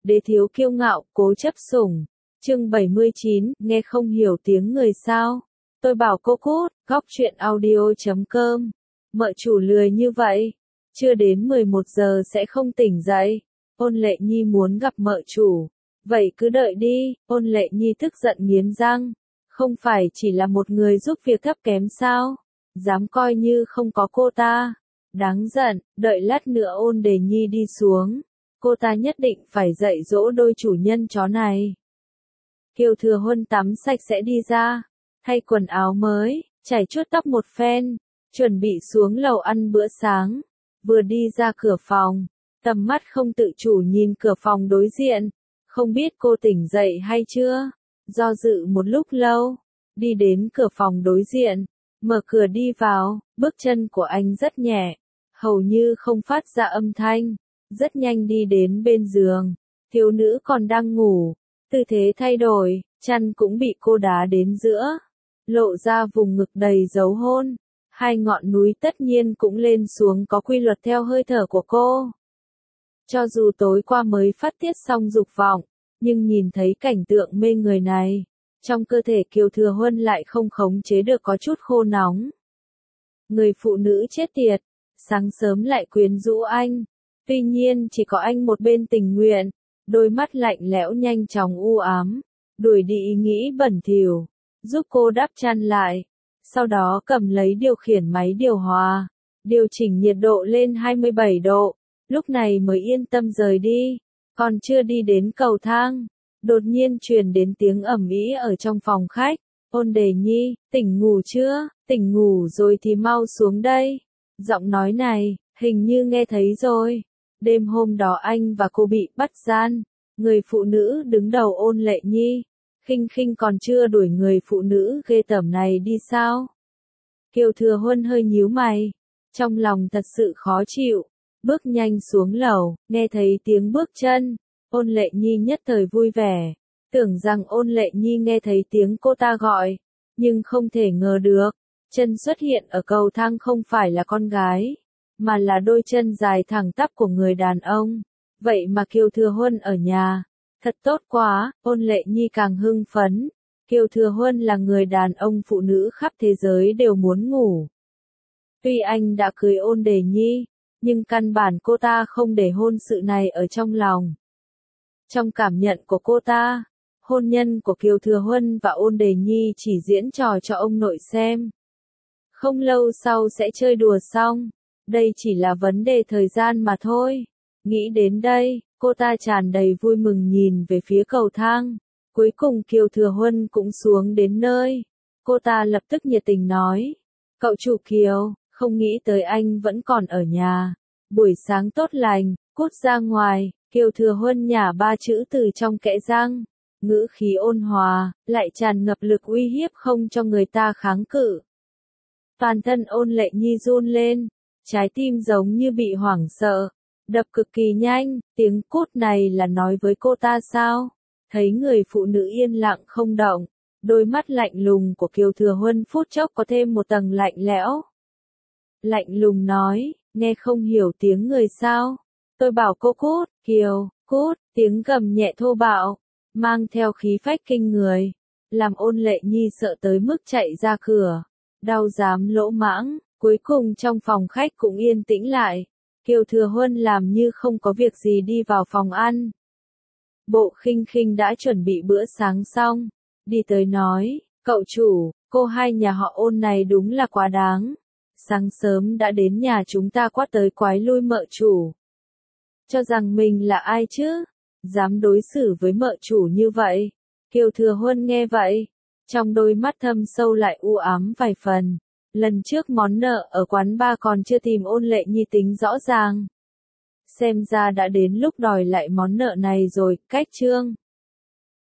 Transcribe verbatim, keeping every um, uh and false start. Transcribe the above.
Đế thiếu kiêu ngạo, cố chấp sủng. Chương bảy mươi chín, nghe không hiểu tiếng người sao? Tôi bảo cô cút, góc truyện audio chấm com. Mợ chủ lười như vậy, chưa đến mười một giờ sẽ không tỉnh dậy. Ôn Lệ Nhi muốn gặp mợ chủ. Vậy cứ đợi đi, Ôn Lệ Nhi tức giận nghiến răng. Không phải chỉ là một người giúp việc thấp kém sao? Dám coi như không có cô ta. Đáng giận, đợi lát nữa Ôn Đề Nhi đi xuống. Cô ta nhất định phải dạy dỗ đôi chủ nhân chó này. Kiều Thừa Huân tắm sạch sẽ đi ra, thay quần áo mới, chải chuốt tóc một phen, chuẩn bị xuống lầu ăn bữa sáng. Vừa đi ra cửa phòng, tầm mắt không tự chủ nhìn cửa phòng đối diện, không biết cô tỉnh dậy hay chưa. Do dự một lúc lâu, đi đến cửa phòng đối diện, mở cửa đi vào, bước chân của anh rất nhẹ, hầu như không phát ra âm thanh, rất nhanh đi đến bên giường. Thiếu nữ còn đang ngủ, tư thế thay đổi, chăn cũng bị cô đá đến giữa, lộ ra vùng ngực đầy dấu hôn. Hai ngọn núi tất nhiên cũng lên xuống có quy luật theo hơi thở của cô. Cho dù tối qua mới phát tiết xong dục vọng, nhưng nhìn thấy cảnh tượng mê người này, trong cơ thể Kiều Thừa Huân lại không khống chế được có chút khô nóng. Người phụ nữ chết tiệt, sáng sớm lại quyến rũ anh. Tuy nhiên chỉ có anh một bên tình nguyện, đôi mắt lạnh lẽo nhanh chóng u ám, đuổi đi ý nghĩ bẩn thỉu, giúp cô đắp chăn lại. Sau đó cầm lấy điều khiển máy điều hòa, điều chỉnh nhiệt độ lên hai mươi bảy độ, lúc này mới yên tâm rời đi. Còn chưa đi đến cầu thang, đột nhiên truyền đến tiếng ầm ĩ ở trong phòng khách. Ôn Đề Nhi, tỉnh ngủ chưa? Tỉnh ngủ rồi thì mau xuống đây. Giọng nói này, hình như nghe thấy rồi. Đêm hôm đó anh và cô bị bắt gian, người phụ nữ đứng đầu Ôn Lệ Nhi. Khinh Khinh còn chưa đuổi người phụ nữ ghê tởm này đi sao? Kiều Thừa Huân hơi nhíu mày, trong lòng thật sự khó chịu, bước nhanh xuống lầu, nghe thấy tiếng bước chân, Ôn Lệ Nhi nhất thời vui vẻ, tưởng rằng Ôn Lệ Nhi nghe thấy tiếng cô ta gọi, nhưng không thể ngờ được, chân xuất hiện ở cầu thang không phải là con gái, mà là đôi chân dài thẳng tắp của người đàn ông. Vậy mà Kiều Thừa Huân ở nhà. Thật tốt quá, Ôn Lệ Nhi càng hưng phấn. Kiều Thừa Huân là người đàn ông phụ nữ khắp thế giới đều muốn ngủ. Tuy anh đã cưới Ôn Đề Nhi, nhưng căn bản cô ta không để hôn sự này ở trong lòng. Trong cảm nhận của cô ta, hôn nhân của Kiều Thừa Huân và Ôn Đề Nhi chỉ diễn trò cho ông nội xem. Không lâu sau sẽ chơi đùa xong, đây chỉ là vấn đề thời gian mà thôi. Nghĩ đến đây, cô ta tràn đầy vui mừng nhìn về phía cầu thang. Cuối cùng Kiều Thừa Huân cũng xuống đến nơi. Cô ta lập tức nhiệt tình nói. Cậu chủ Kiều, không nghĩ tới anh vẫn còn ở nhà. Buổi sáng tốt lành, cút ra ngoài. Kiều Thừa Huân nhả ba chữ từ trong kẽ răng. Ngữ khí ôn hòa, lại tràn ngập lực uy hiếp không cho người ta kháng cự. Toàn thân Ôn Lệ Nhi run lên. Trái tim giống như bị hoảng sợ. Đập cực kỳ nhanh, tiếng cút này là nói với cô ta sao? Thấy người phụ nữ yên lặng không động, đôi mắt lạnh lùng của Kiều Thừa Huân phút chốc có thêm một tầng lạnh lẽo. Lạnh lùng nói, nghe không hiểu tiếng người sao? Tôi bảo cô cút, Kiều, cút, tiếng gầm nhẹ thô bạo, mang theo khí phách kinh người, làm Ôn Lệ Nhi sợ tới mức chạy ra cửa, đau dám lỗ mãng. Cuối cùng trong phòng khách cũng yên tĩnh lại. Kiều Thừa Huân làm như không có việc gì đi vào phòng ăn. Bộ Khinh Khinh đã chuẩn bị bữa sáng xong, đi tới nói, cậu chủ, cô hai nhà họ Ôn này đúng là quá đáng. Sáng sớm đã đến nhà chúng ta quát tới quái lui mợ chủ. Cho rằng mình là ai chứ? Dám đối xử với mợ chủ như vậy. Kiều Thừa Huân nghe vậy, trong đôi mắt thâm sâu lại u ám vài phần. Lần trước món nợ ở quán bar còn chưa tìm Ôn Lệ Nhi tính rõ ràng. Xem ra đã đến lúc đòi lại món nợ này rồi, cách chương.